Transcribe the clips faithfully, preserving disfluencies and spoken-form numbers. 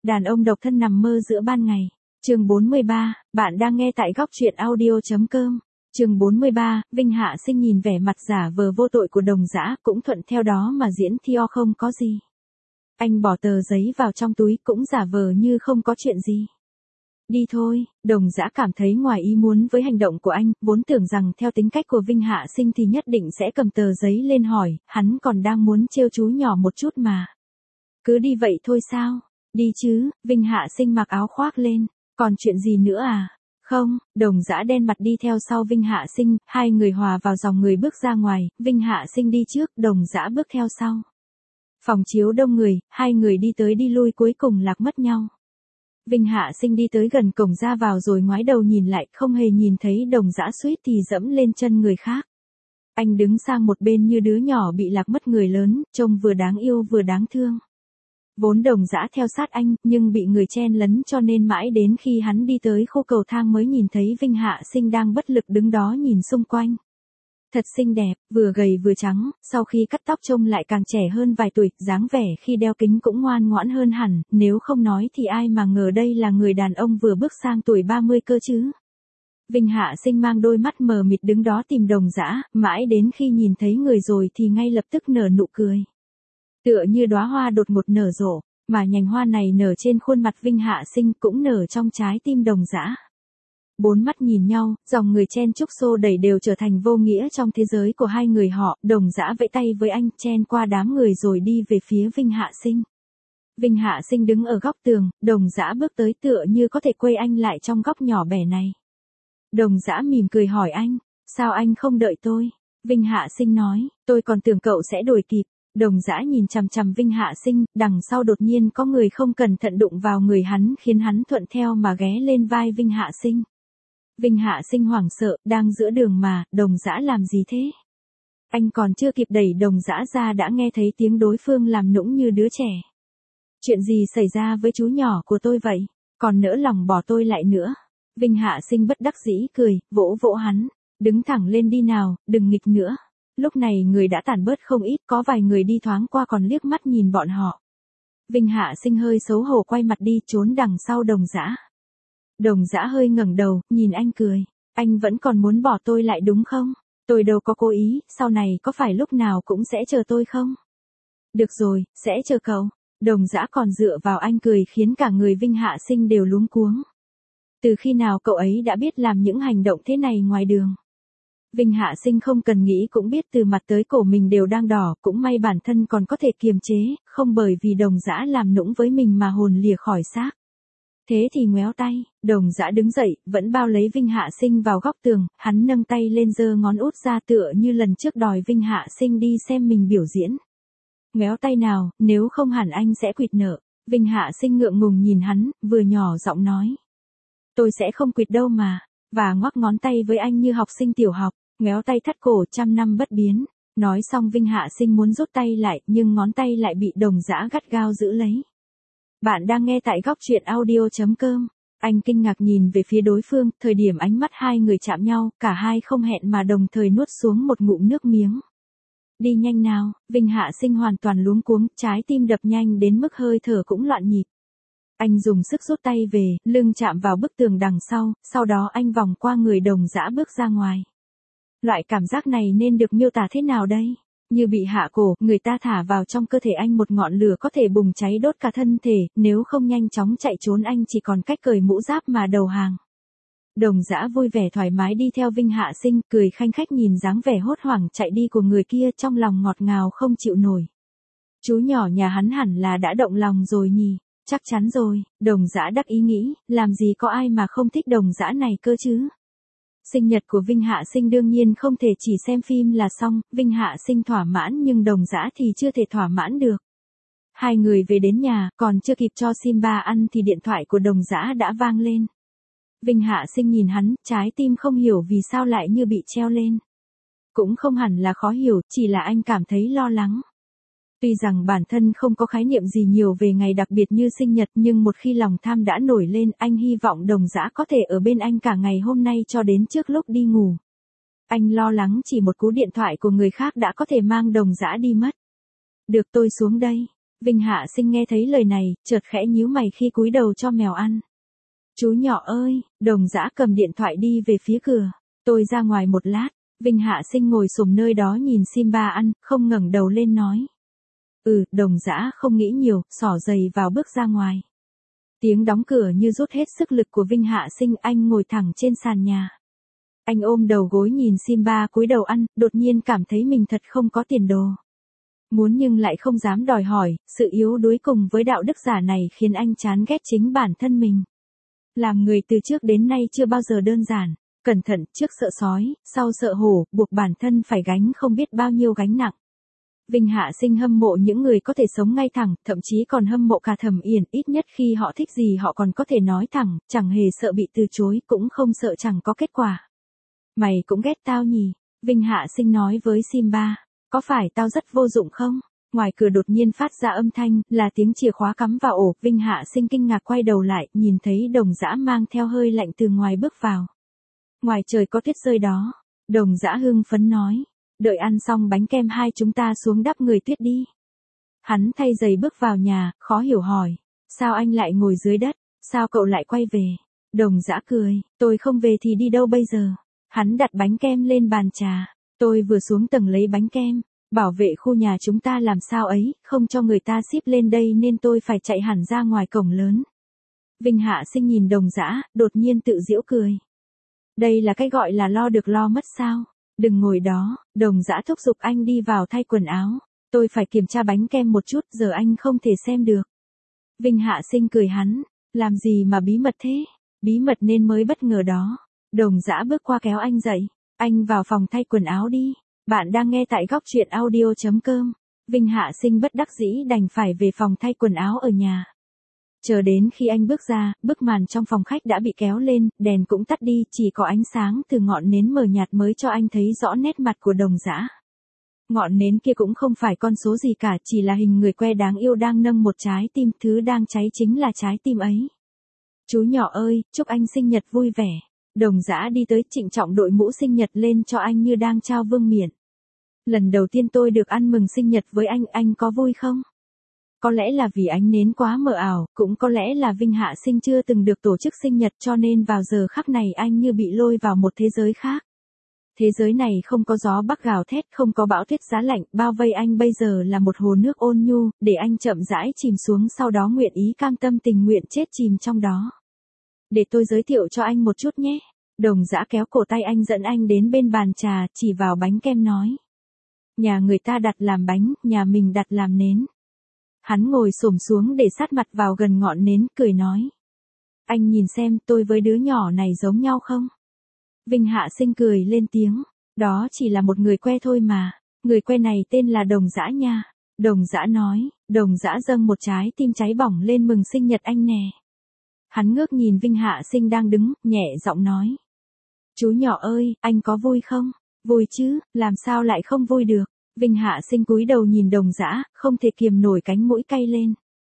Đàn ông độc thân nằm mơ giữa ban ngày. Chương bốn mươi ba, bạn đang nghe tại góc truyện audio chấm com. Chương bốn mươi ba, Vinh Hạ Sinh nhìn vẻ mặt giả vờ vô tội của Đồng Dã, cũng thuận theo đó mà diễn theo không có gì. Anh bỏ tờ giấy vào trong túi cũng giả vờ như không có chuyện gì. Đi thôi. Đồng Dã cảm thấy ngoài ý muốn với hành động của anh, vốn tưởng rằng theo tính cách của Vinh Hạ Sinh thì nhất định sẽ cầm tờ giấy lên hỏi, hắn còn đang muốn trêu chú nhỏ một chút mà. Cứ đi vậy thôi sao? Đi chứ. Vinh Hạ Sinh mặc áo khoác lên. Còn chuyện gì nữa à? Không. Đồng Dã đen mặt đi theo sau Vinh Hạ Sinh, hai người hòa vào dòng người bước ra ngoài, Vinh Hạ Sinh đi trước, Đồng Dã bước theo sau. Phòng chiếu đông người, hai người đi tới đi lui cuối cùng lạc mất nhau. Vinh Hạ Sinh đi tới gần cổng ra vào rồi ngoái đầu nhìn lại, không hề nhìn thấy Đồng Dã suýt thì dẫm lên chân người khác. Anh đứng sang một bên như đứa nhỏ bị lạc mất người lớn, trông vừa đáng yêu vừa đáng thương. Vốn Đồng Dã theo sát anh, nhưng bị người chen lấn cho nên mãi đến khi hắn đi tới khu cầu thang mới nhìn thấy Vinh Hạ Sinh đang bất lực đứng đó nhìn xung quanh. Thật xinh đẹp, vừa gầy vừa trắng, sau khi cắt tóc trông lại càng trẻ hơn vài tuổi, dáng vẻ khi đeo kính cũng ngoan ngoãn hơn hẳn, nếu không nói thì ai mà ngờ đây là người đàn ông vừa bước sang tuổi ba mươi cơ chứ. Vinh Hạ Sinh mang đôi mắt mờ mịt đứng đó tìm Đồng Dã, mãi đến khi nhìn thấy người rồi thì ngay lập tức nở nụ cười. Tựa như đóa hoa đột ngột nở rộ, mà nhành hoa này nở trên khuôn mặt Vinh Hạ Sinh cũng nở trong trái tim Đồng Dã. Bốn mắt nhìn nhau, dòng người chen chúc xô đẩy đều trở thành vô nghĩa trong thế giới của hai người họ, Đồng Dã vẫy tay với anh, chen qua đám người rồi đi về phía Vinh Hạ Sinh. Vinh Hạ Sinh đứng ở góc tường, Đồng Dã bước tới tựa như có thể quây anh lại trong góc nhỏ bé này. Đồng Dã mỉm cười hỏi anh, sao anh không đợi tôi? Vinh Hạ Sinh nói, tôi còn tưởng cậu sẽ đuổi kịp. Đồng Dã nhìn chằm chằm Vinh Hạ Sinh, đằng sau đột nhiên có người không cẩn thận đụng vào người hắn khiến hắn thuận theo mà ghé lên vai Vinh Hạ Sinh. Vinh Hạ Sinh hoảng sợ, đang giữa đường mà, Đồng Dã làm gì thế? Anh còn chưa kịp đẩy Đồng Dã ra đã nghe thấy tiếng đối phương làm nũng như đứa trẻ. Chuyện gì xảy ra với chú nhỏ của tôi vậy? Còn nỡ lòng bỏ tôi lại nữa? Vinh Hạ Sinh bất đắc dĩ cười, vỗ vỗ hắn. Đứng thẳng lên đi nào, đừng nghịch nữa. Lúc này người đã tản bớt không ít, có vài người đi thoáng qua còn liếc mắt nhìn bọn họ. Vinh Hạ Sinh hơi xấu hổ quay mặt đi trốn đằng sau Đồng Dã. Đồng Dã hơi ngẩng đầu, nhìn anh cười. Anh vẫn còn muốn bỏ tôi lại đúng không? Tôi đâu có cố ý, sau này có phải lúc nào cũng sẽ chờ tôi không? Được rồi, sẽ chờ cậu. Đồng Dã còn dựa vào anh cười khiến cả người Vinh Hạ Sinh đều luống cuống. Từ khi nào cậu ấy đã biết làm những hành động thế này ngoài đường? Vinh Hạ Sinh không cần nghĩ cũng biết từ mặt tới cổ mình đều đang đỏ, cũng may bản thân còn có thể kiềm chế, không bởi vì Đồng Dã làm nũng với mình mà hồn lìa khỏi xác. Thế thì ngoéo tay, Đồng Dã đứng dậy, vẫn bao lấy Vinh Hạ Sinh vào góc tường, hắn nâng tay lên giơ ngón út ra tựa như lần trước đòi Vinh Hạ Sinh đi xem mình biểu diễn. Ngoéo tay nào, nếu không hẳn anh sẽ quỵt nợ. Vinh Hạ Sinh ngượng ngùng nhìn hắn, vừa nhỏ giọng nói. Tôi sẽ không quỵt đâu mà, và ngoắc ngón tay với anh như học sinh tiểu học. Ngoéo tay thắt cổ trăm năm bất biến. Nói xong Vinh Hạ Sinh muốn rút tay lại, nhưng ngón tay lại bị Đồng Dã gắt gao giữ lấy. Bạn đang nghe tại góc truyện audio chấm com. Anh kinh ngạc nhìn về phía đối phương, thời điểm ánh mắt hai người chạm nhau, cả hai không hẹn mà đồng thời nuốt xuống một ngụm nước miếng. Đi nhanh nào. Vinh Hạ Sinh hoàn toàn luống cuống, trái tim đập nhanh đến mức hơi thở cũng loạn nhịp. Anh dùng sức rút tay về, lưng chạm vào bức tường đằng sau, sau đó anh vòng qua người Đồng Dã bước ra ngoài. Loại cảm giác này nên được miêu tả thế nào đây? Như bị hạ cổ, người ta thả vào trong cơ thể anh một ngọn lửa có thể bùng cháy đốt cả thân thể, nếu không nhanh chóng chạy trốn anh chỉ còn cách cởi mũ giáp mà đầu hàng. Đồng Dã vui vẻ thoải mái đi theo Vinh Hạ Sinh, cười khanh khách nhìn dáng vẻ hốt hoảng chạy đi của người kia, trong lòng ngọt ngào không chịu nổi. Chú nhỏ nhà hắn hẳn là đã động lòng rồi nhỉ? Chắc chắn rồi, Đồng Dã đắc ý nghĩ, làm gì có ai mà không thích Đồng Dã này cơ chứ? Sinh nhật của Vinh Hạ Sinh đương nhiên không thể chỉ xem phim là xong, Vinh Hạ Sinh thỏa mãn nhưng Đồng Dã thì chưa thể thỏa mãn được. Hai người về đến nhà, còn chưa kịp cho Simba ăn thì điện thoại của Đồng Dã đã vang lên. Vinh Hạ Sinh nhìn hắn, trái tim không hiểu vì sao lại như bị treo lên. Cũng không hẳn là khó hiểu, chỉ là anh cảm thấy lo lắng. Tuy rằng bản thân không có khái niệm gì nhiều về ngày đặc biệt như sinh nhật, nhưng một khi lòng tham đã nổi lên, anh hy vọng Đồng Dã có thể ở bên anh cả ngày hôm nay cho đến trước lúc đi ngủ. Anh lo lắng chỉ một cú điện thoại của người khác đã có thể mang Đồng Dã đi mất. Được, tôi xuống đây. Vinh Hạ Sinh nghe thấy lời này, chợt khẽ nhíu mày khi cúi đầu cho mèo ăn. Chú nhỏ ơi, Đồng Dã cầm điện thoại đi về phía cửa. Tôi ra ngoài một lát. Vinh Hạ Sinh ngồi xổm nơi đó nhìn Simba ăn, không ngẩng đầu lên nói. Ừ, Đồng Dã không nghĩ nhiều, xỏ giày vào bước ra ngoài. Tiếng đóng cửa như rút hết sức lực của Vinh Hạ Sinh, anh ngồi thẳng trên sàn nhà. Anh ôm đầu gối nhìn Simba cúi đầu ăn, đột nhiên cảm thấy mình thật không có tiền đồ. Muốn nhưng lại không dám đòi hỏi, sự yếu đuối cùng với đạo đức giả này khiến anh chán ghét chính bản thân mình. Làm người từ trước đến nay chưa bao giờ đơn giản, cẩn thận, trước sợ sói, sau sợ hổ, buộc bản thân phải gánh không biết bao nhiêu gánh nặng. Vinh Hạ Sinh hâm mộ những người có thể sống ngay thẳng, thậm chí còn hâm mộ cả Thẩm Yển, ít nhất khi họ thích gì họ còn có thể nói thẳng, chẳng hề sợ bị từ chối, cũng không sợ chẳng có kết quả. Mày cũng ghét tao nhỉ? Vinh Hạ Sinh nói với Simba, có phải tao rất vô dụng không? Ngoài cửa đột nhiên phát ra âm thanh, là tiếng chìa khóa cắm vào ổ. Vinh Hạ Sinh kinh ngạc quay đầu lại, nhìn thấy Đồng Dã mang theo hơi lạnh từ ngoài bước vào. Ngoài trời có tuyết rơi đó. Đồng Dã hưng phấn nói, đợi ăn xong bánh kem hai chúng ta xuống đắp người tuyết đi. Hắn thay giày bước vào nhà, khó hiểu hỏi, sao anh lại ngồi dưới đất, sao cậu lại quay về? Đồng Dã cười, tôi không về thì đi đâu bây giờ? Hắn đặt bánh kem lên bàn trà, tôi vừa xuống tầng lấy bánh kem, bảo vệ khu nhà chúng ta làm sao ấy, không cho người ta ship lên đây nên tôi phải chạy hẳn ra ngoài cổng lớn. Vinh Hạ Sinh nhìn Đồng Dã, đột nhiên tự giễu cười. Đây là cái gọi là lo được lo mất sao? Đừng ngồi đó. Đồng Dã thúc giục anh đi vào thay quần áo. Tôi phải kiểm tra bánh kem một chút, giờ anh không thể xem được. Vinh Hạ Sinh cười hắn, làm gì mà bí mật thế? Bí mật nên mới bất ngờ đó. Đồng Dã bước qua kéo anh dậy, anh vào phòng thay quần áo đi. Bạn đang nghe tại góc truyện audio chấm com. Vinh Hạ Sinh bất đắc dĩ đành phải về phòng thay quần áo ở nhà. Chờ đến khi anh bước ra, bức màn trong phòng khách đã bị kéo lên, đèn cũng tắt đi, chỉ có ánh sáng từ ngọn nến mờ nhạt mới cho anh thấy rõ nét mặt của Đồng Dã. Ngọn nến kia cũng không phải con số gì cả, chỉ là hình người que đáng yêu đang nâng một trái tim, thứ đang cháy chính là trái tim ấy. Chú nhỏ ơi, chúc anh sinh nhật vui vẻ. Đồng Dã đi tới trịnh trọng đội mũ sinh nhật lên cho anh như đang trao vương miện. Lần đầu tiên tôi được ăn mừng sinh nhật với anh, anh có vui không? Có lẽ là vì ánh nến quá mờ ảo, cũng có lẽ là Vinh Hạ Sinh chưa từng được tổ chức sinh nhật cho nên vào giờ khắc này anh như bị lôi vào một thế giới khác. Thế giới này không có gió bắc gào thét, không có bão tuyết giá lạnh, bao vây anh bây giờ là một hồ nước ôn nhu, để anh chậm rãi chìm xuống sau đó nguyện ý cam tâm tình nguyện chết chìm trong đó. Để tôi giới thiệu cho anh một chút nhé. Đồng Dã kéo cổ tay anh dẫn anh đến bên bàn trà, chỉ vào bánh kem nói. Nhà người ta đặt làm bánh, nhà mình đặt làm nến. Hắn ngồi xổm xuống để sát mặt vào gần ngọn nến, cười nói. Anh nhìn xem tôi với đứa nhỏ này giống nhau không? Vinh Hạ Sinh cười lên tiếng. Đó chỉ là một người que thôi mà. Người que này tên là Đồng Dã nha. Đồng Dã nói. Đồng Dã dâng một trái tim cháy bỏng lên mừng sinh nhật anh nè. Hắn ngước nhìn Vinh Hạ Sinh đang đứng, nhẹ giọng nói. Chú nhỏ ơi, anh có vui không? Vui chứ, làm sao lại không vui được? Vinh Hạ Sinh cúi đầu nhìn Đồng Dã, không thể kiềm nổi cánh mũi cay lên.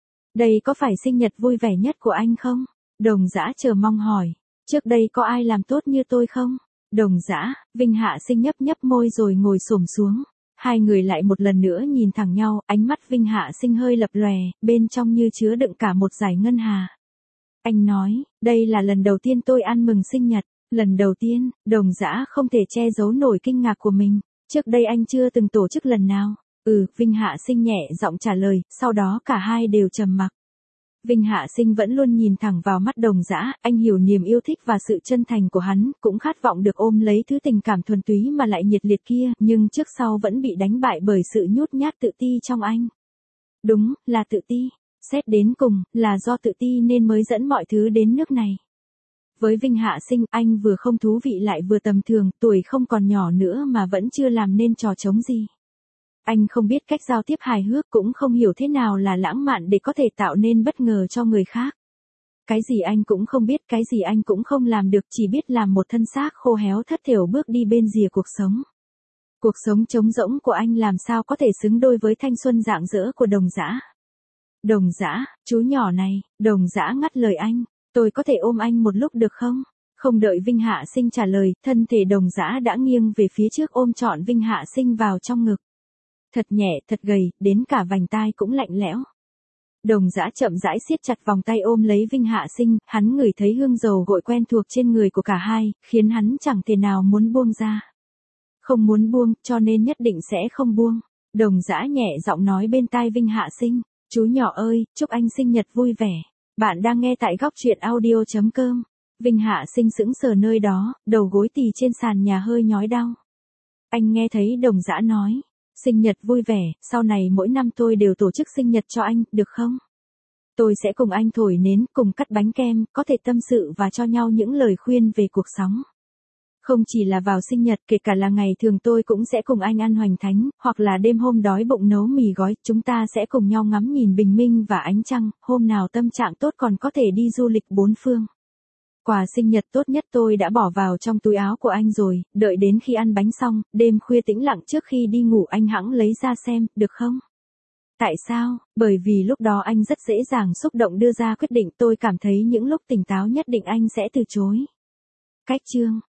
Đây có phải sinh nhật vui vẻ nhất của anh không? Đồng Dã chờ mong hỏi. Trước đây có ai làm tốt như tôi không? Đồng Dã, Vinh Hạ Sinh nhấp nhấp môi rồi ngồi xổm xuống. Hai người lại một lần nữa nhìn thẳng nhau, ánh mắt Vinh Hạ Sinh hơi lập lòe, bên trong như chứa đựng cả một dải ngân hà. Anh nói, đây là lần đầu tiên tôi ăn mừng sinh nhật. Lần đầu tiên, Đồng Dã không thể che giấu nổi kinh ngạc của mình. Trước đây anh chưa từng tổ chức lần nào. Ừ, Vinh Hạ Sinh nhẹ giọng trả lời, sau đó cả hai đều trầm mặc. Vinh Hạ Sinh vẫn luôn nhìn thẳng vào mắt Đồng Dã, anh hiểu niềm yêu thích và sự chân thành của hắn, cũng khát vọng được ôm lấy thứ tình cảm thuần túy mà lại nhiệt liệt kia, nhưng trước sau vẫn bị đánh bại bởi sự nhút nhát tự ti trong anh. Đúng, là tự ti. Xét đến cùng, là do tự ti nên mới dẫn mọi thứ đến nước này. Với Vinh Hạ Sinh, anh vừa không thú vị lại vừa tầm thường, tuổi không còn nhỏ nữa mà vẫn chưa làm nên trò trống gì. Anh không biết cách giao tiếp hài hước, cũng không hiểu thế nào là lãng mạn để có thể tạo nên bất ngờ cho người khác. Cái gì anh cũng không biết, cái gì anh cũng không làm được, chỉ biết làm một thân xác khô héo thất thểu bước đi bên rìa cuộc sống. Cuộc sống trống rỗng của anh làm sao có thể xứng đôi với thanh xuân rạng rỡ của Đồng Dã. Đồng Dã, chú nhỏ này. Đồng Dã ngắt lời anh. Tôi có thể ôm anh một lúc được không? Không đợi Vinh Hạ Sinh trả lời, thân thể Đồng Dã đã nghiêng về phía trước ôm trọn Vinh Hạ Sinh vào trong ngực. Thật nhẹ, thật gầy, đến cả vành tai cũng lạnh lẽo. Đồng Dã chậm rãi siết chặt vòng tay ôm lấy Vinh Hạ Sinh, hắn ngửi thấy hương dầu gội quen thuộc trên người của cả hai, khiến hắn chẳng thể nào muốn buông ra. Không muốn buông, cho nên nhất định sẽ không buông. Đồng Dã nhẹ giọng nói bên tai Vinh Hạ Sinh, chú nhỏ ơi, chúc anh sinh nhật vui vẻ. Bạn đang nghe tại góc truyện audio chấm com. Vinh Hạ Sinh sững sờ nơi đó, đầu gối tì trên sàn nhà hơi nhói đau. Anh nghe thấy Đồng Dã nói, sinh nhật vui vẻ, sau này mỗi năm tôi đều tổ chức sinh nhật cho anh, được không? Tôi sẽ cùng anh thổi nến, cùng cắt bánh kem, có thể tâm sự và cho nhau những lời khuyên về cuộc sống. Không chỉ là vào sinh nhật, kể cả là ngày thường tôi cũng sẽ cùng anh ăn hoành thánh, hoặc là đêm hôm đói bụng nấu mì gói, chúng ta sẽ cùng nhau ngắm nhìn bình minh và ánh trăng, hôm nào tâm trạng tốt còn có thể đi du lịch bốn phương. Quà sinh nhật tốt nhất tôi đã bỏ vào trong túi áo của anh rồi, đợi đến khi ăn bánh xong, đêm khuya tĩnh lặng trước khi đi ngủ anh hẵng lấy ra xem, được không? Tại sao? Bởi vì lúc đó anh rất dễ dàng xúc động đưa ra quyết định, tôi cảm thấy những lúc tỉnh táo nhất định anh sẽ từ chối. Cách chương